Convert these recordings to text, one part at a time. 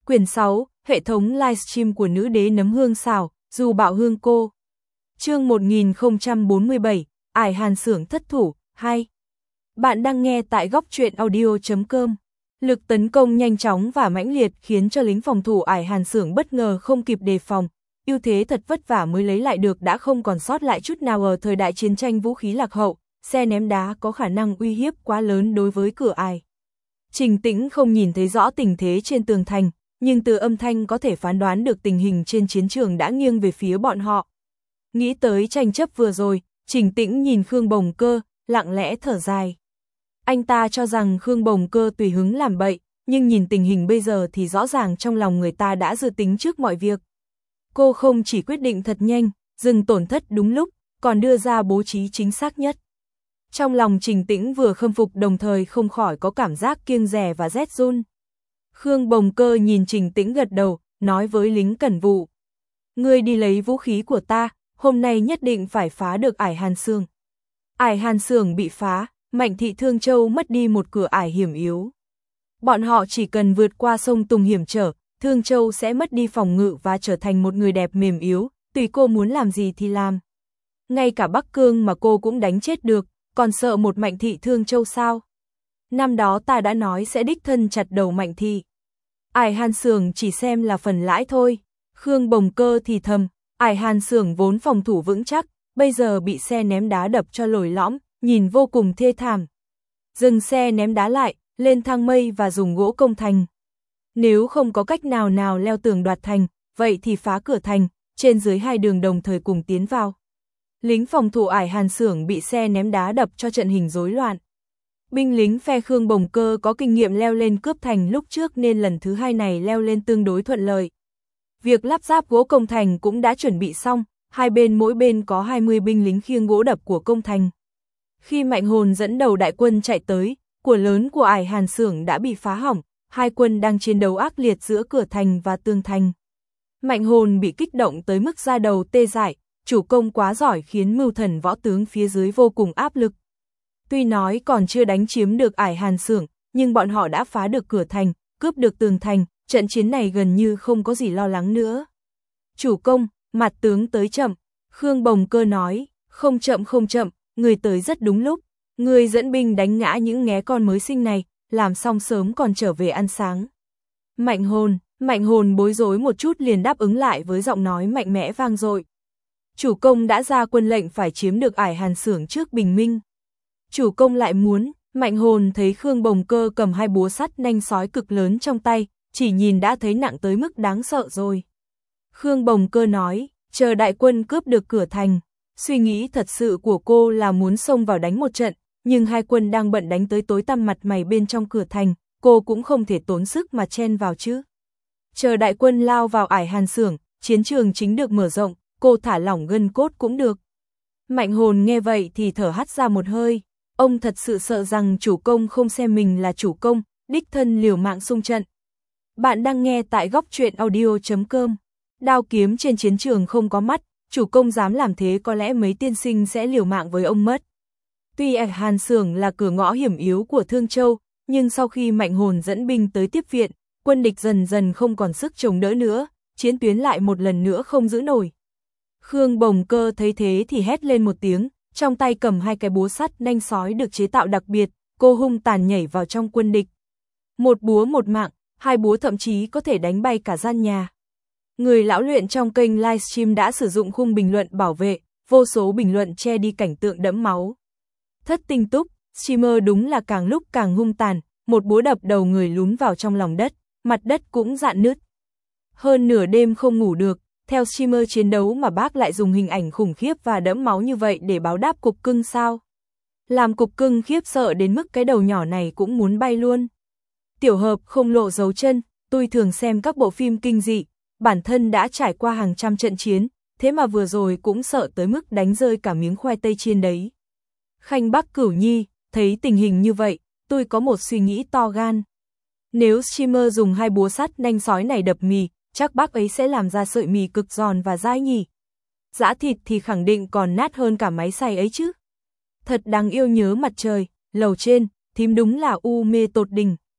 Quyển 6, hệ thống livestream của nữ đế nấm hương xào, dù bạo hương cô. Chương 1047, Ải Hàn Xưởng thất thủ, 2. Bạn đang nghe tại góc truyện audio.com. Lực tấn công nhanh chóng và mãnh liệt khiến cho lính phòng thủ Ải Hàn Xưởng bất ngờ không kịp đề phòng. Ưu thế thật vất vả mới lấy lại được đã không còn sót lại chút nào ở thời đại chiến tranh vũ khí lạc hậu, xe ném đá có khả năng uy hiếp quá lớn đối với cửa Ải. Trình Tĩnh không nhìn thấy rõ tình thế trên tường thành, nhưng từ âm thanh có thể phán đoán được tình hình trên chiến trường đã nghiêng về phía bọn họ. Nghĩ tới tranh chấp vừa rồi, Trình Tĩnh nhìn Khương Bồng Cơ, lặng lẽ thở dài. Anh ta cho rằng Khương Bồng Cơ tùy hứng làm bậy, nhưng nhìn tình hình bây giờ thì rõ ràng trong lòng người ta đã dự tính trước mọi việc. Cô không chỉ quyết định thật nhanh, dừng tổn thất đúng lúc, còn đưa ra bố trí chính xác nhất. Trong lòng Trình Tĩnh vừa khâm phục đồng thời không khỏi có cảm giác kiêng dè và rét run. Khương Bồng Cơ nhìn Trình Tĩnh gật đầu, nói với lính cẩn vụ. Ngươi đi lấy vũ khí của ta, hôm nay nhất định phải phá được Ải Hàn Xưởng. Ải Hàn Xưởng bị phá, Mạnh thị Thương Châu mất đi một cửa ải hiểm yếu. Bọn họ chỉ cần vượt qua sông Tùng hiểm trở, Thương Châu sẽ mất đi phòng ngự và trở thành một người đẹp mềm yếu, tùy cô muốn làm gì thì làm. Ngay cả Bắc Cương mà cô cũng đánh chết được, còn sợ một Mạnh thị Thương Châu sao? Năm đó ta đã nói sẽ đích thân chặt đầu Mạnh thị. Ải Hàn Xưởng chỉ xem là phần lãi thôi. Khương Bồng Cơ thì thầm, Ải Hàn Xưởng vốn phòng thủ vững chắc, bây giờ bị xe ném đá đập cho lồi lõm, nhìn vô cùng thê thảm. Dừng xe ném đá lại, lên thang mây và dùng gỗ công thành. Nếu không có cách nào leo tường đoạt thành, vậy thì phá cửa thành, trên dưới hai đường đồng thời cùng tiến vào. Lính phòng thủ Ải Hàn Xưởng bị xe ném đá đập cho trận hình rối loạn. Binh lính phe Khương Bồng Cơ có kinh nghiệm leo lên cướp thành lúc trước nên lần thứ hai này leo lên tương đối thuận lợi. Việc lắp ráp gỗ công thành cũng đã chuẩn bị xong, hai bên mỗi bên có 20 binh lính khiêng gỗ đập của công thành. Khi Mạnh Hồn dẫn đầu đại quân chạy tới, của lớn của Ải Hàn Xưởng đã bị phá hỏng, hai quân đang chiến đấu ác liệt giữa cửa thành và tường thành. Mạnh Hồn bị kích động tới mức da đầu tê dại, chủ công quá giỏi khiến mưu thần võ tướng phía dưới vô cùng áp lực. Tuy nói còn chưa đánh chiếm được Ải Hàn Xưởng, nhưng bọn họ đã phá được cửa thành, cướp được tường thành, trận chiến này gần như không có gì lo lắng nữa. Chủ công, mặt tướng tới chậm, Khương Bồng Cơ nói, không chậm, người tới rất đúng lúc, người dẫn binh đánh ngã những nghé con mới sinh này, làm xong sớm còn trở về ăn sáng. Mạnh Hồn bối rối một chút liền đáp ứng lại với giọng nói mạnh mẽ vang dội. Chủ công đã ra quân lệnh phải chiếm được Ải Hàn Xưởng trước bình minh. Chủ công lại muốn, Mạnh Hồn thấy Khương Bồng Cơ cầm hai búa sắt nanh sói cực lớn trong tay, chỉ nhìn đã thấy nặng tới mức đáng sợ rồi. Khương Bồng Cơ nói, chờ đại quân cướp được cửa thành. Suy nghĩ thật sự của cô là muốn xông vào đánh một trận, nhưng hai quân đang bận đánh tới tối tăm mặt mày bên trong cửa thành, cô cũng không thể tốn sức mà chen vào chứ. Chờ đại quân lao vào Ải Hàn Xưởng, chiến trường chính được mở rộng, cô thả lỏng gân cốt cũng được. Mạnh Hồn nghe vậy thì thở hắt ra một hơi, ông thật sự sợ rằng chủ công không xem mình là chủ công, đích thân liều mạng xung trận. Bạn đang nghe tại góc truyện audio.com. Đao kiếm trên chiến trường không có mắt, chủ công dám làm thế có lẽ mấy tiên sinh sẽ liều mạng với ông mất. Tuy Ải Hàn Xưởng là cửa ngõ hiểm yếu của Thương Châu, nhưng sau khi Mạnh Hồn dẫn binh tới tiếp viện, quân địch dần dần không còn sức chống đỡ nữa, chiến tuyến lại một lần nữa không giữ nổi. Khương Bồng Cơ thấy thế thì hét lên một tiếng, trong tay cầm hai cái búa sắt nanh sói được chế tạo đặc biệt, cô hung tàn nhảy vào trong quân địch. Một búa một mạng, hai búa thậm chí có thể đánh bay cả gian nhà. Người lão luyện trong kênh livestream đã sử dụng khung bình luận bảo vệ, vô số bình luận che đi cảnh tượng đẫm máu. Thất tinh túc, streamer đúng là càng lúc càng hung tàn, một búa đập đầu người lún vào trong lòng đất, mặt đất cũng rạn nứt. Hơn nửa đêm không ngủ được, theo streamer chiến đấu mà bác lại dùng hình ảnh khủng khiếp và đẫm máu như vậy để báo đáp cục cưng sao? Làm cục cưng khiếp sợ đến mức cái đầu nhỏ này cũng muốn bay luôn. Tiểu hợp không lộ dấu chân, tôi thường xem các bộ phim kinh dị, bản thân đã trải qua hàng trăm trận chiến, thế mà vừa rồi cũng sợ tới mức đánh rơi cả miếng khoai tây chiên đấy. Khanh Bắc Cửu Nhi, thấy tình hình như vậy, tôi có một suy nghĩ to gan. Nếu streamer dùng hai búa sắt nanh sói này đập mì, chắc bác ấy sẽ làm ra sợi mì cực giòn và dai nhỉ. Giã thịt thì khẳng định còn nát hơn cả máy xay ấy chứ. Thật đáng yêu nhớ mặt trời, lầu trên, thím đúng là u mê tột đỉnh.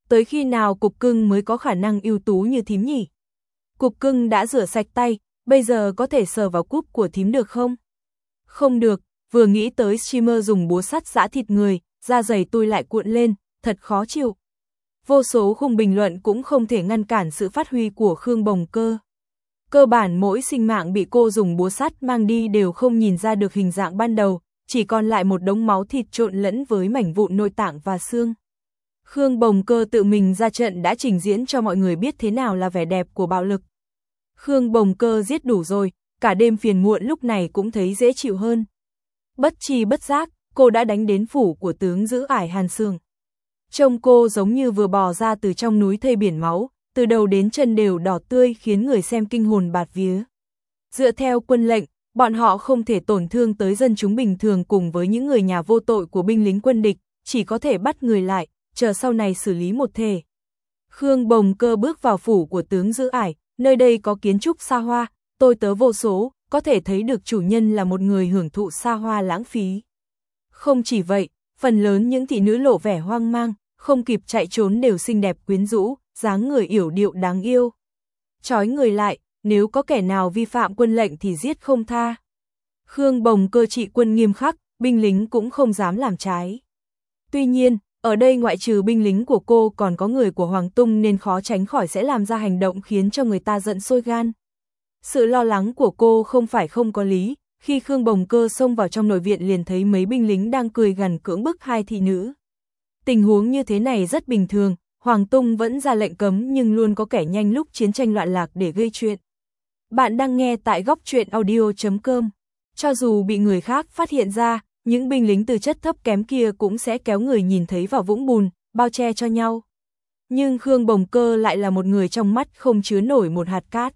tới khi nào Cục Cưng mới có khả năng ưu tú như thím nhỉ? Cục Cưng đã rửa sạch tay, bây giờ có thể sờ vào cúp của thím được không? Không được, vừa nghĩ tới streamer dùng búa sắt giã thịt người, da dày tôi lại cuộn lên, thật khó chịu. Vô số khung bình luận cũng không thể ngăn cản sự phát huy của Khương Bồng Cơ. Cơ bản mỗi sinh mạng bị cô dùng búa sắt mang đi đều không nhìn ra được hình dạng ban đầu, chỉ còn lại một đống máu thịt trộn lẫn với mảnh vụn nội tạng và xương. Khương Bồng Cơ tự mình ra trận đã trình diễn cho mọi người biết thế nào là vẻ đẹp của bạo lực. Khương Bồng Cơ giết đủ rồi, cả đêm phiền muộn lúc này cũng thấy dễ chịu hơn. Bất tri bất giác, cô đã đánh đến phủ của tướng giữ ải Hàn Sường. Trông cô giống như vừa bò ra từ trong núi thây biển máu, từ đầu đến chân đều đỏ tươi khiến người xem kinh hồn bạt vía. Dựa theo quân lệnh, bọn họ không thể tổn thương tới dân chúng bình thường cùng với những người nhà vô tội của binh lính quân địch, chỉ có thể bắt người lại, chờ sau này xử lý một thể. Khương Bồng Cơ bước vào phủ của tướng giữ ải, nơi đây có kiến trúc xa hoa, tôi tớ vô số, có thể thấy được chủ nhân là một người hưởng thụ xa hoa lãng phí. Không chỉ vậy, phần lớn những thị nữ lộ vẻ hoang mang, không kịp chạy trốn đều xinh đẹp quyến rũ, dáng người yểu điệu đáng yêu. Trói người lại, nếu có kẻ nào vi phạm quân lệnh thì giết không tha. Khương Bồng Cơ trị quân nghiêm khắc, binh lính cũng không dám làm trái. Tuy nhiên, ở đây ngoại trừ binh lính của cô còn có người của Hoàng Tung nên khó tránh khỏi sẽ làm ra hành động khiến cho người ta giận sôi gan. Sự lo lắng của cô không phải không có lý, khi Khương Bồng Cơ xông vào trong nội viện liền thấy mấy binh lính đang cười gằn cưỡng bức hai thị nữ. Tình huống như thế này rất bình thường, Hoàng Tung vẫn ra lệnh cấm nhưng luôn có kẻ nhanh lúc chiến tranh loạn lạc để gây chuyện. Bạn đang nghe tại góc truyện audio.com. Cho dù bị người khác phát hiện ra, những binh lính từ chất thấp kém kia cũng sẽ kéo người nhìn thấy vào vũng bùn, bao che cho nhau. Nhưng Khương Bồng Cơ lại là một người trong mắt không chứa nổi một hạt cát.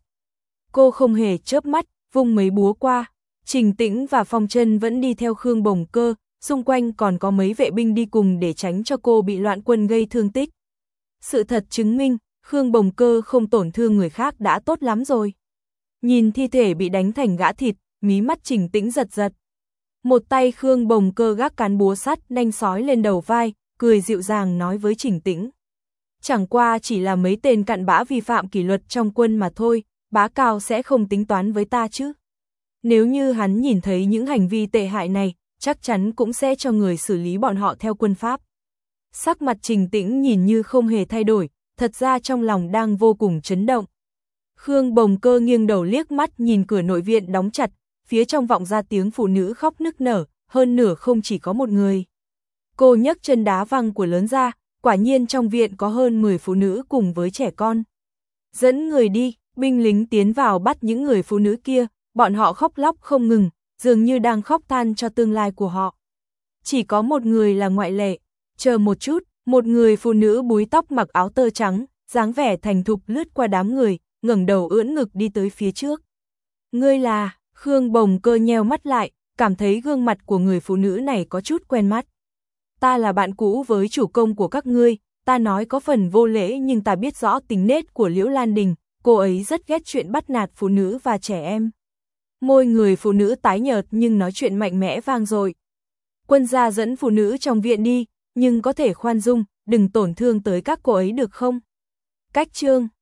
Cô không hề chớp mắt, vung mấy búa qua. Trình Tĩnh và Phong Trân vẫn đi theo Khương Bồng Cơ, xung quanh còn có mấy vệ binh đi cùng để tránh cho cô bị loạn quân gây thương tích. Sự thật chứng minh, Khương Bồng Cơ không tổn thương người khác đã tốt lắm rồi. Nhìn thi thể bị đánh thành gã thịt, mí mắt Trình Tĩnh giật giật. Một tay Khương Bồng Cơ gác cán búa sắt nanh sói lên đầu vai, cười dịu dàng nói với Trình Tĩnh. Chẳng qua chỉ là mấy tên cặn bã vi phạm kỷ luật trong quân mà thôi, bá Cao sẽ không tính toán với ta chứ. Nếu như hắn nhìn thấy những hành vi tệ hại này, chắc chắn cũng sẽ cho người xử lý bọn họ theo quân pháp. Sắc mặt Trình Tĩnh nhìn như không hề thay đổi, thật ra trong lòng đang vô cùng chấn động. Khương Bồng Cơ nghiêng đầu liếc mắt nhìn cửa nội viện đóng chặt, phía trong vọng ra tiếng phụ nữ khóc nức nở, hơn nửa không chỉ có một người. Cô nhấc chân đá văng của lớn ra, quả nhiên trong viện có hơn 10 phụ nữ cùng với trẻ con. Dẫn người đi, binh lính tiến vào bắt những người phụ nữ kia, bọn họ khóc lóc không ngừng, dường như đang khóc than cho tương lai của họ. Chỉ có một người là ngoại lệ, chờ một chút, một người phụ nữ búi tóc mặc áo tơ trắng, dáng vẻ thành thục lướt qua đám người, ngẩng đầu ưỡn ngực đi tới phía trước. Ngươi là, Khương Bồng Cơ nheo mắt lại, cảm thấy gương mặt của người phụ nữ này có chút quen mắt. Ta là bạn cũ với chủ công của các ngươi, ta nói có phần vô lễ nhưng ta biết rõ tính nết của Liễu Lan Đình, cô ấy rất ghét chuyện bắt nạt phụ nữ và trẻ em. Môi người phụ nữ tái nhợt nhưng nói chuyện mạnh mẽ vang dội. Quân gia dẫn phụ nữ trong viện đi, nhưng có thể khoan dung, đừng tổn thương tới các cô ấy được không? Cách chương